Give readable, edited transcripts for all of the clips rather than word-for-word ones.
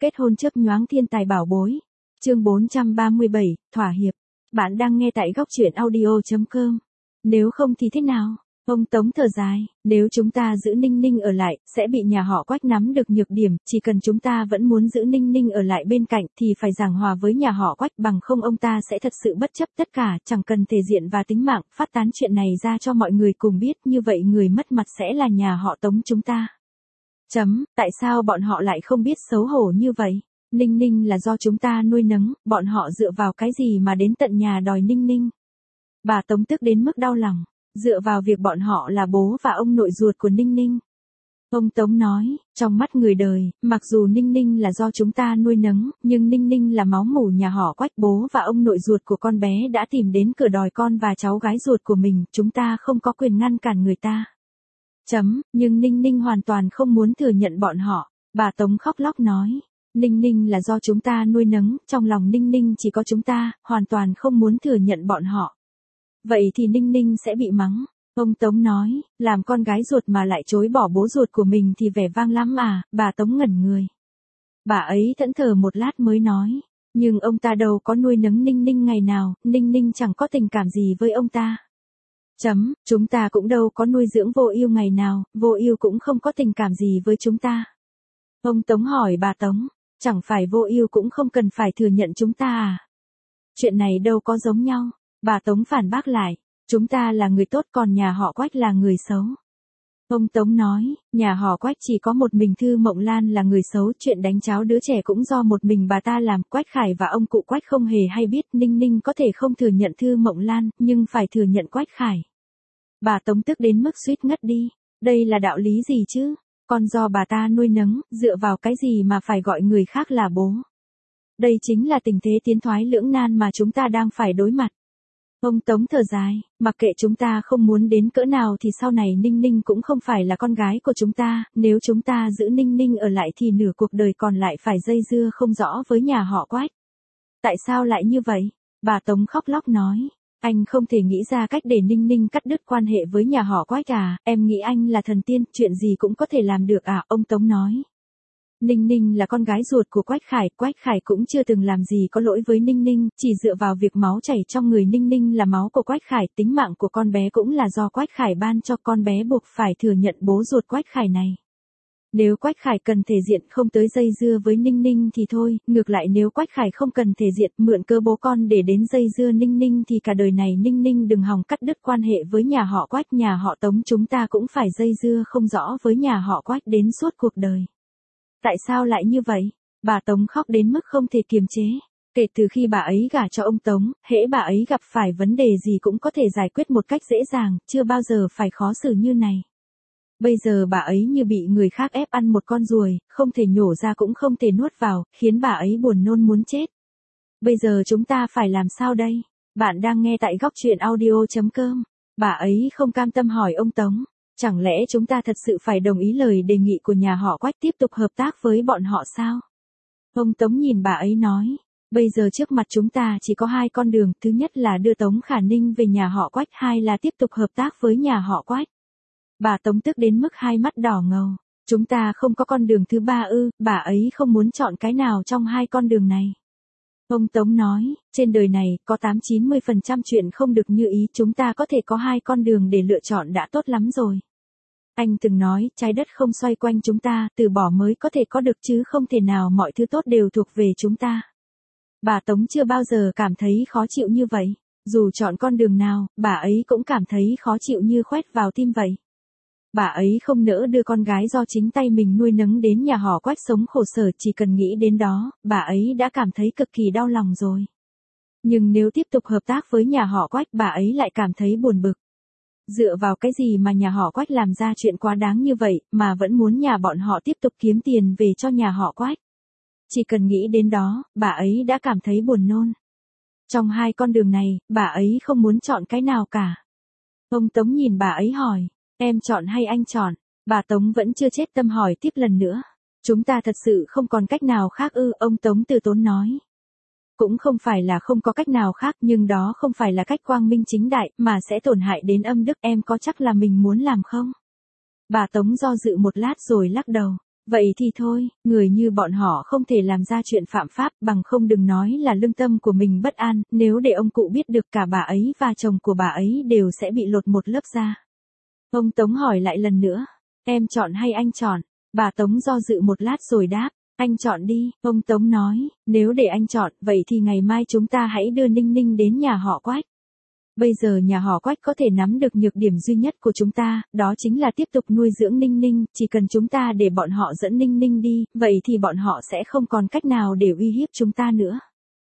kết hôn chớp nhoáng thiên tài bảo bối. Chương 437, thỏa hiệp. Bạn đang nghe tại góc truyện audio.com. Nếu không thì thế nào? Ông Tống thở dài, nếu chúng ta giữ Ninh Ninh ở lại, sẽ bị nhà họ Quách nắm được nhược điểm, chỉ cần chúng ta vẫn muốn giữ Ninh Ninh ở lại bên cạnh thì phải giảng hòa với nhà họ Quách, bằng không ông ta sẽ thật sự bất chấp tất cả, chẳng cần thể diện và tính mạng, phát tán chuyện này ra cho mọi người cùng biết, như vậy người mất mặt sẽ là nhà họ Tống chúng ta. Tại sao bọn họ lại không biết xấu hổ như vậy? Ninh Ninh là do chúng ta nuôi nấng, bọn họ dựa vào cái gì mà đến tận nhà đòi Ninh Ninh? Bà Tống tức đến mức đau lòng. Dựa vào việc bọn họ là bố và ông nội ruột của Ninh Ninh. Ông Tống nói, trong mắt người đời, mặc dù Ninh Ninh là do chúng ta nuôi nấng, nhưng Ninh Ninh là máu mủ nhà họ Quách, bố và ông nội ruột của con bé đã tìm đến cửa đòi con và cháu gái ruột của mình, chúng ta không có quyền ngăn cản người ta. Nhưng Ninh Ninh hoàn toàn không muốn thừa nhận bọn họ. Bà Tống khóc lóc nói, Ninh Ninh là do chúng ta nuôi nấng, trong lòng Ninh Ninh chỉ có chúng ta, hoàn toàn không muốn thừa nhận bọn họ. Vậy thì Ninh Ninh sẽ bị mắng. Ông Tống nói, làm con gái ruột mà lại chối bỏ bố ruột của mình thì vẻ vang lắm à, bà Tống ngẩn người. Bà ấy thẫn thờ một lát mới nói, nhưng ông ta đâu có nuôi nấng Ninh Ninh ngày nào, Ninh Ninh chẳng có tình cảm gì với ông ta. Chúng ta cũng đâu có nuôi dưỡng Vô Ưu ngày nào, Vô Ưu cũng không có tình cảm gì với chúng ta. Ông Tống hỏi bà Tống, chẳng phải Vô Ưu cũng không cần phải thừa nhận chúng ta à? Chuyện này đâu có giống nhau. Bà Tống phản bác lại, chúng ta là người tốt còn nhà họ Quách là người xấu. Ông Tống nói, nhà họ Quách chỉ có một mình Thư Mộng Lan là người xấu, chuyện đánh cháo đứa trẻ cũng do một mình bà ta làm, Quách Khải và ông cụ Quách không hề hay biết, Ninh Ninh có thể không thừa nhận Thư Mộng Lan, nhưng phải thừa nhận Quách Khải. Bà Tống tức đến mức suýt ngất đi, đây là đạo lý gì chứ? Con do bà ta nuôi nấng, dựa vào cái gì mà phải gọi người khác là bố? Đây chính là tình thế tiến thoái lưỡng nan mà chúng ta đang phải đối mặt. Ông Tống thở dài, mặc kệ chúng ta không muốn đến cỡ nào thì sau này Ninh Ninh cũng không phải là con gái của chúng ta, nếu chúng ta giữ Ninh Ninh ở lại thì nửa cuộc đời còn lại phải dây dưa không rõ với nhà họ Quách. Tại sao lại như vậy? Bà Tống khóc lóc nói, anh không thể nghĩ ra cách để Ninh Ninh cắt đứt quan hệ với nhà họ Quách à, em nghĩ anh là thần tiên, chuyện gì cũng có thể làm được à, ông Tống nói. Ninh Ninh là con gái ruột của Quách Khải cũng chưa từng làm gì có lỗi với Ninh Ninh, chỉ dựa vào việc máu chảy trong người Ninh Ninh là máu của Quách Khải, tính mạng của con bé cũng là do Quách Khải ban cho, con bé buộc phải thừa nhận bố ruột Quách Khải này. Nếu Quách Khải cần thể diện không tới dây dưa với Ninh Ninh thì thôi, ngược lại nếu Quách Khải không cần thể diện mượn cơ bố con để đến dây dưa Ninh Ninh thì cả đời này Ninh Ninh đừng hòng cắt đứt quan hệ với nhà họ Quách, nhà họ Tống chúng ta cũng phải dây dưa không rõ với nhà họ Quách đến suốt cuộc đời. Tại sao lại như vậy? Bà Tống khóc đến mức không thể kiềm chế. Kể từ khi bà ấy gả cho ông Tống, hễ bà ấy gặp phải vấn đề gì cũng có thể giải quyết một cách dễ dàng, chưa bao giờ phải khó xử như này. Bây giờ bà ấy như bị người khác ép ăn một con ruồi, không thể nhổ ra cũng không thể nuốt vào, khiến bà ấy buồn nôn muốn chết. Bây giờ chúng ta phải làm sao đây? Bạn đang nghe tại góc truyện audio.com. Bà ấy không cam tâm hỏi ông Tống. Chẳng lẽ chúng ta thật sự phải đồng ý lời đề nghị của nhà họ Quách tiếp tục hợp tác với bọn họ sao? Ông Tống nhìn bà ấy nói, bây giờ trước mặt chúng ta chỉ có hai con đường, thứ nhất là đưa Tống Khả Ninh về nhà họ Quách, hai là tiếp tục hợp tác với nhà họ Quách. Bà Tống tức đến mức hai mắt đỏ ngầu, chúng ta không có con đường thứ ba ư? Bà ấy không muốn chọn cái nào trong hai con đường này. Ông Tống nói, trên đời này, có 80-90% chuyện không được như ý, chúng ta có thể có hai con đường để lựa chọn đã tốt lắm rồi. Anh từng nói, trái đất không xoay quanh chúng ta, từ bỏ mới có thể có được chứ không thể nào mọi thứ tốt đều thuộc về chúng ta. Bà Tống chưa bao giờ cảm thấy khó chịu như vậy. Dù chọn con đường nào, bà ấy cũng cảm thấy khó chịu như khoét vào tim vậy. Bà ấy không nỡ đưa con gái do chính tay mình nuôi nấng đến nhà họ Quách sống khổ sở, chỉ cần nghĩ đến đó, bà ấy đã cảm thấy cực kỳ đau lòng rồi. Nhưng nếu tiếp tục hợp tác với nhà họ Quách, bà ấy lại cảm thấy buồn bực. Dựa vào cái gì mà nhà họ Quách làm ra chuyện quá đáng như vậy, mà vẫn muốn nhà bọn họ tiếp tục kiếm tiền về cho nhà họ Quách. Chỉ cần nghĩ đến đó, bà ấy đã cảm thấy buồn nôn. Trong hai con đường này, bà ấy không muốn chọn cái nào cả. Ông Tống nhìn bà ấy hỏi, em chọn hay anh chọn? Bà Tống vẫn chưa chết tâm hỏi tiếp lần nữa. Chúng ta thật sự không còn cách nào khác ư? Ông Tống từ tốn nói. Cũng không phải là không có cách nào khác, nhưng đó không phải là cách quang minh chính đại, mà sẽ tổn hại đến âm đức, em có chắc là mình muốn làm không? Bà Tống do dự một lát rồi lắc đầu. Vậy thì thôi, người như bọn họ không thể làm ra chuyện phạm pháp, bằng không đừng nói là lương tâm của mình bất an, nếu để ông cụ biết được cả bà ấy và chồng của bà ấy đều sẽ bị lột một lớp da. Ông Tống hỏi lại lần nữa, em chọn hay anh chọn? Bà Tống do dự một lát rồi đáp, anh chọn đi. Ông Tống nói, nếu để anh chọn, vậy thì ngày mai chúng ta hãy đưa Ninh Ninh đến nhà họ Quách. Bây giờ nhà họ Quách có thể nắm được nhược điểm duy nhất của chúng ta, đó chính là tiếp tục nuôi dưỡng Ninh Ninh, chỉ cần chúng ta để bọn họ dẫn Ninh Ninh đi, vậy thì bọn họ sẽ không còn cách nào để uy hiếp chúng ta nữa.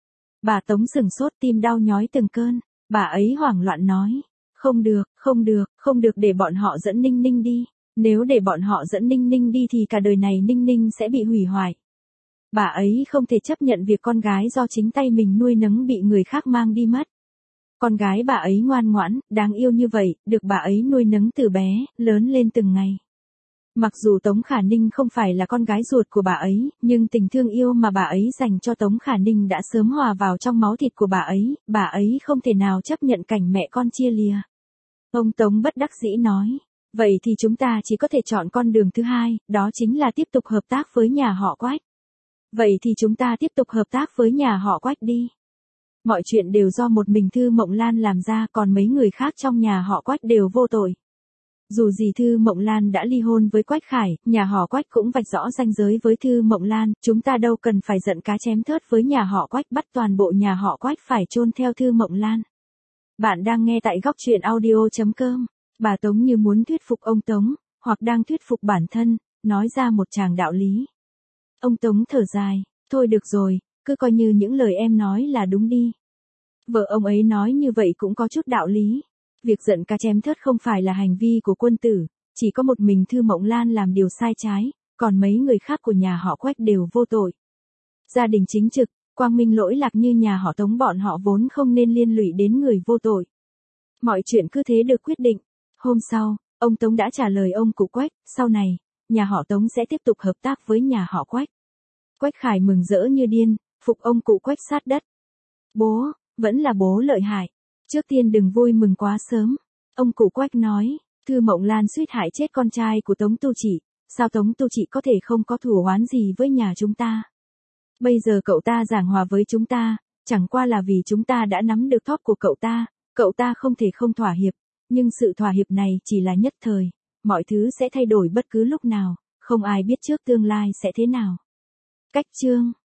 Bà Tống sửng sốt, tim đau nhói từng cơn, bà ấy hoảng loạn nói, không được, không được, không được để bọn họ dẫn Ninh Ninh đi, nếu để bọn họ dẫn Ninh Ninh đi thì cả đời này Ninh Ninh sẽ bị hủy hoại. Bà ấy không thể chấp nhận việc con gái do chính tay mình nuôi nấng bị người khác mang đi mất. Con gái bà ấy ngoan ngoãn, đáng yêu như vậy, được bà ấy nuôi nấng từ bé, lớn lên từng ngày. Mặc dù Tống Khả Ninh không phải là con gái ruột của bà ấy, nhưng tình thương yêu mà bà ấy dành cho Tống Khả Ninh đã sớm hòa vào trong máu thịt của bà ấy không thể nào chấp nhận cảnh mẹ con chia lìa. Ông Tống bất đắc dĩ nói, vậy thì chúng ta chỉ có thể chọn con đường thứ hai, đó chính là tiếp tục hợp tác với nhà họ Quách. Vậy thì chúng ta tiếp tục hợp tác với nhà họ Quách đi. Mọi chuyện đều do một mình Thư Mộng Lan làm ra, còn mấy người khác trong nhà họ Quách đều vô tội. Dù gì Thư Mộng Lan đã ly hôn với Quách Khải, nhà họ Quách cũng vạch rõ ranh giới với Thư Mộng Lan, chúng ta đâu cần phải giận cá chém thớt với nhà họ Quách, bắt toàn bộ nhà họ Quách phải chôn theo Thư Mộng Lan. Bạn đang nghe tại góc truyện audio.com. Bà Tống như muốn thuyết phục ông Tống, hoặc đang thuyết phục bản thân, nói ra một tràng đạo lý. Ông Tống thở dài, thôi được rồi, cứ coi như những lời em nói là đúng đi. Vợ ông ấy nói như vậy cũng có chút đạo lý. Việc giận cá chém thớt không phải là hành vi của quân tử, chỉ có một mình Thư Mộng Lan làm điều sai trái, còn mấy người khác của nhà họ Quách đều vô tội. Gia đình chính trực, quang minh lỗi lạc như nhà họ Tống bọn họ vốn không nên liên lụy đến người vô tội. Mọi chuyện cứ thế được quyết định. Hôm sau, ông Tống đã trả lời ông cụ Quách, sau này, nhà họ Tống sẽ tiếp tục hợp tác với nhà họ Quách. Quách Khải mừng rỡ như điên, phục ông cụ Quách sát đất. Bố, vẫn là bố lợi hại. Trước tiên đừng vui mừng quá sớm. Ông cụ Quách nói, Thư Mộng Lan suýt hại chết con trai của Tống Tu Chỉ, sao Tống Tu Chỉ có thể không có thù oán gì với nhà chúng ta. Bây giờ cậu ta giảng hòa với chúng ta, chẳng qua là vì chúng ta đã nắm được thóp của cậu ta không thể không thỏa hiệp, nhưng sự thỏa hiệp này chỉ là nhất thời, mọi thứ sẽ thay đổi bất cứ lúc nào, không ai biết trước tương lai sẽ thế nào. Cách chương